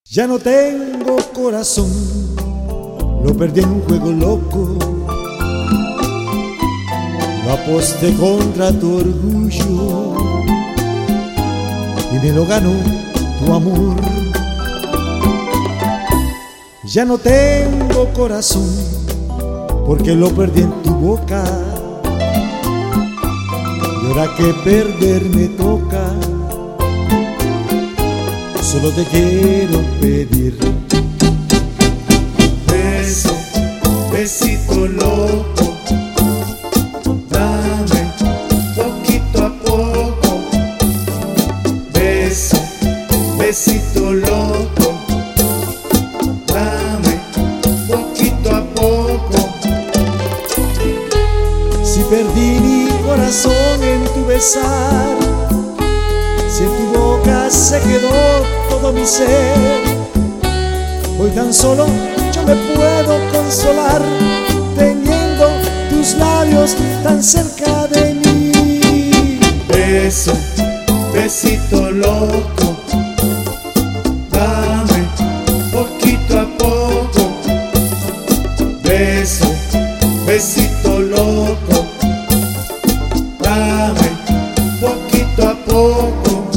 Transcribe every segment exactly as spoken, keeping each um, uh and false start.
Ya no tengo corazón, lo perdí en un juego loco. Lo aposté contra tu orgullo y me lo ganó tu amor. Ya no tengo corazón porque lo perdí en tu boca. Y ahora que perder me toca, solo te quiero pedir beso, besito loco, dame poquito a poco. Beso, besito loco, dame poquito a poco. Si perdí mi corazón en tu besar, si en tu boca se quedó todo mi ser, hoy tan solo yo me puedo consolar teniendo tus labios tan cerca de mí. Beso, besito loco, dame poquito a poco. Beso, besito loco, dame poquito a poco.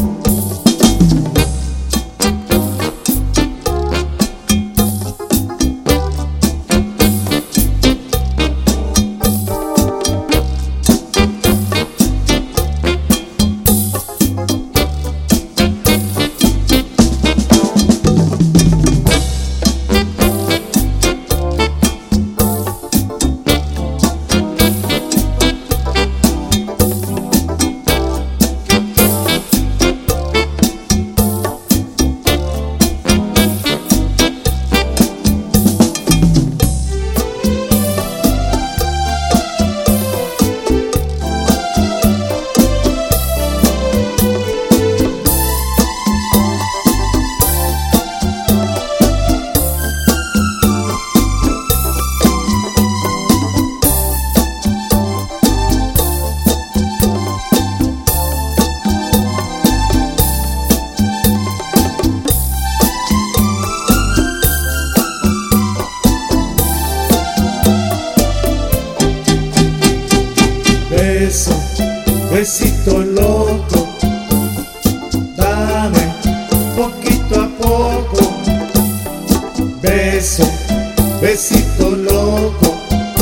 Beso, besito loco, dame poquito a poco. Beso, besito loco,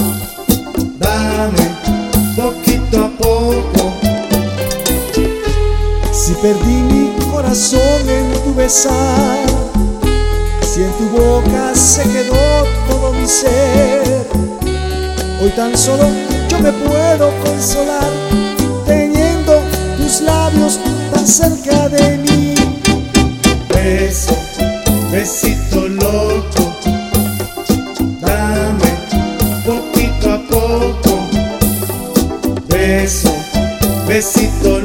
dame poquito a poco. Si perdí mi corazón en tu besar, si en tu boca se quedó todo mi ser, hoy tan solo yo me puedo consolar teniendo tus labios tan cerca de mí. Beso, besito loco, dame poquito a poco. Beso, besito